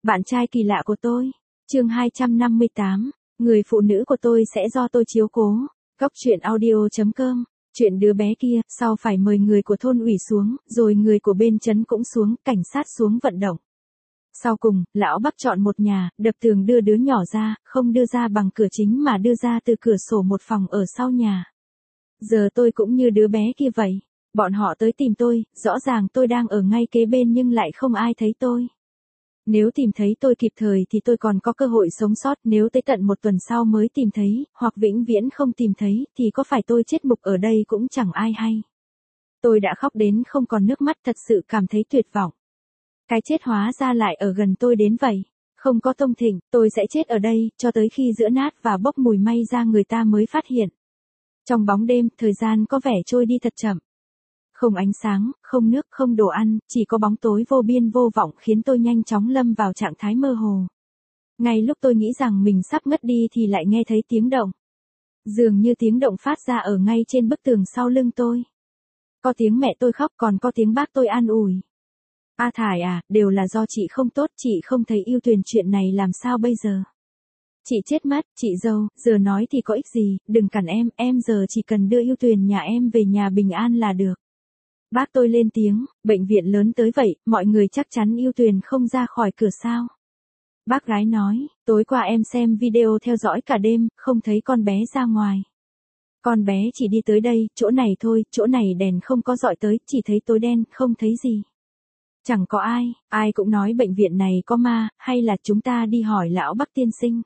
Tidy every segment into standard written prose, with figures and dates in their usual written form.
Bạn trai kỳ lạ của tôi. Chương 258. Người phụ nữ của tôi sẽ do tôi chiếu cố. Góc truyện audio.com. Chuyện đứa bé kia, sau phải mời người của thôn ủy xuống, rồi người của bên trấn cũng xuống, cảnh sát xuống vận động. Sau cùng, lão Bắc chọn một nhà, đập tường đưa đứa nhỏ ra, không đưa ra bằng cửa chính mà đưa ra từ cửa sổ một phòng ở sau nhà. Giờ tôi cũng như đứa bé kia vậy. Bọn họ tới tìm tôi, rõ ràng tôi đang ở ngay kế bên nhưng lại không ai thấy tôi. Nếu tìm thấy tôi kịp thời thì tôi còn có cơ hội sống sót, nếu tới tận một tuần sau mới tìm thấy, hoặc vĩnh viễn không tìm thấy, thì có phải tôi chết mục ở đây cũng chẳng ai hay. Tôi đã khóc đến không còn nước mắt, thật sự cảm thấy tuyệt vọng. Cái chết hóa ra lại ở gần tôi đến vậy. Không có Tông Thịnh, tôi sẽ chết ở đây, cho tới khi giữa nát và bốc mùi may ra người ta mới phát hiện. Trong bóng đêm, thời gian có vẻ trôi đi thật chậm. Không ánh sáng, không nước, không đồ ăn, chỉ có bóng tối vô biên vô vọng khiến tôi nhanh chóng lâm vào trạng thái mơ hồ. Ngay lúc tôi nghĩ rằng mình sắp ngất đi thì lại nghe thấy tiếng động. Dường như tiếng động phát ra ở ngay trên bức tường sau lưng tôi. Có tiếng mẹ tôi khóc, còn có tiếng bác tôi an ủi. A Thải à, đều là do chị không tốt, chị không thấy yêu Tuyền, chuyện này làm sao bây giờ? Chị chết mất, chị dâu, giờ nói thì có ích gì, đừng cản em giờ chỉ cần đưa yêu Tuyền nhà em về nhà bình an là được. Bác tôi lên tiếng, bệnh viện lớn tới vậy, mọi người chắc chắn yêu Tuyền không ra khỏi cửa sao? Bác gái nói, tối qua em xem video theo dõi cả đêm, không thấy con bé ra ngoài. Con bé chỉ đi tới đây, chỗ này thôi, chỗ này đèn không có dọi tới, chỉ thấy tối đen, không thấy gì. Chẳng có ai cũng nói bệnh viện này có ma, hay là chúng ta đi hỏi lão Bắc tiên sinh.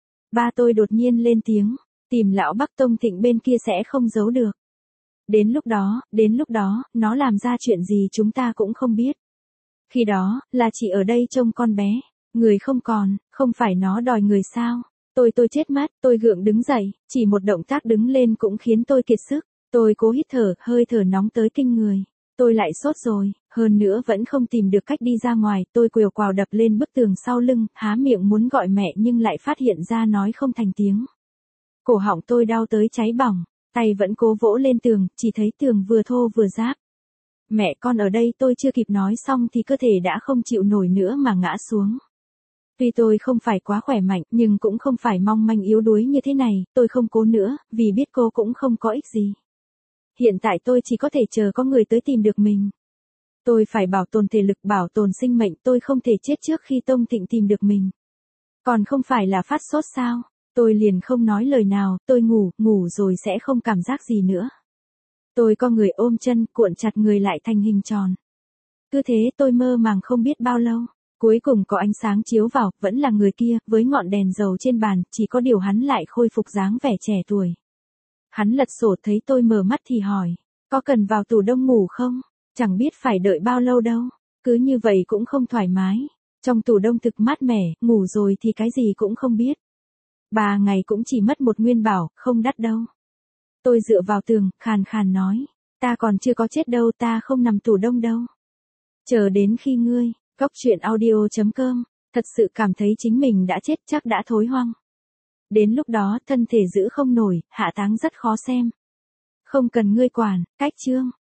Ba tôi đột nhiên lên tiếng, tìm lão Bắc Tông Thịnh bên kia sẽ không giấu được. Đến lúc đó, nó làm ra chuyện gì chúng ta cũng không biết. Khi đó, là chị ở đây trông con bé, người không còn, không phải nó đòi người sao. Tôi chết mất, tôi gượng đứng dậy, chỉ một động tác đứng lên cũng khiến tôi kiệt sức. Tôi cố hít thở, hơi thở nóng tới kinh người. Tôi lại sốt rồi, hơn nữa vẫn không tìm được cách đi ra ngoài, tôi quều quào đập lên bức tường sau lưng, há miệng muốn gọi mẹ nhưng lại phát hiện ra nói không thành tiếng. Cổ họng tôi đau tới cháy bỏng, tay vẫn cố vỗ lên tường, chỉ thấy tường vừa thô vừa ráp. Mẹ con ở đây, tôi chưa kịp nói xong thì cơ thể đã không chịu nổi nữa mà ngã xuống. Tuy tôi không phải quá khỏe mạnh, nhưng cũng không phải mong manh yếu đuối như thế này, tôi không cố nữa, vì biết cô cũng không có ích gì. Hiện tại tôi chỉ có thể chờ có người tới tìm được mình. Tôi phải bảo tồn thể lực, bảo tồn sinh mệnh, tôi không thể chết trước khi Tông Thịnh tìm được mình. Còn không phải là phát sốt sao? Tôi liền không nói lời nào, tôi ngủ rồi sẽ không cảm giác gì nữa. Tôi co người ôm chân, cuộn chặt người lại thành hình tròn. Cứ thế tôi mơ màng không biết bao lâu. Cuối cùng có ánh sáng chiếu vào, vẫn là người kia, với ngọn đèn dầu trên bàn, chỉ có điều hắn lại khôi phục dáng vẻ trẻ tuổi. Hắn lật sổ thấy tôi mở mắt thì hỏi, có cần vào tủ đông ngủ không? Chẳng biết phải đợi bao lâu đâu, cứ như vậy cũng không thoải mái. Trong tủ đông thực mát mẻ, ngủ rồi thì cái gì cũng không biết. 3 ngày cũng chỉ mất 1 nguyên bảo, không đắt đâu. Tôi dựa vào tường, khàn khàn nói, ta còn chưa có chết đâu, ta không nằm tủ đông đâu. Chờ đến khi ngươi, góc truyện audio.com, thật sự cảm thấy chính mình đã chết, chắc đã thối hoang. Đến lúc đó thân thể giữ không nổi, hạ táng rất khó xem. Không cần ngươi quản, cách chương.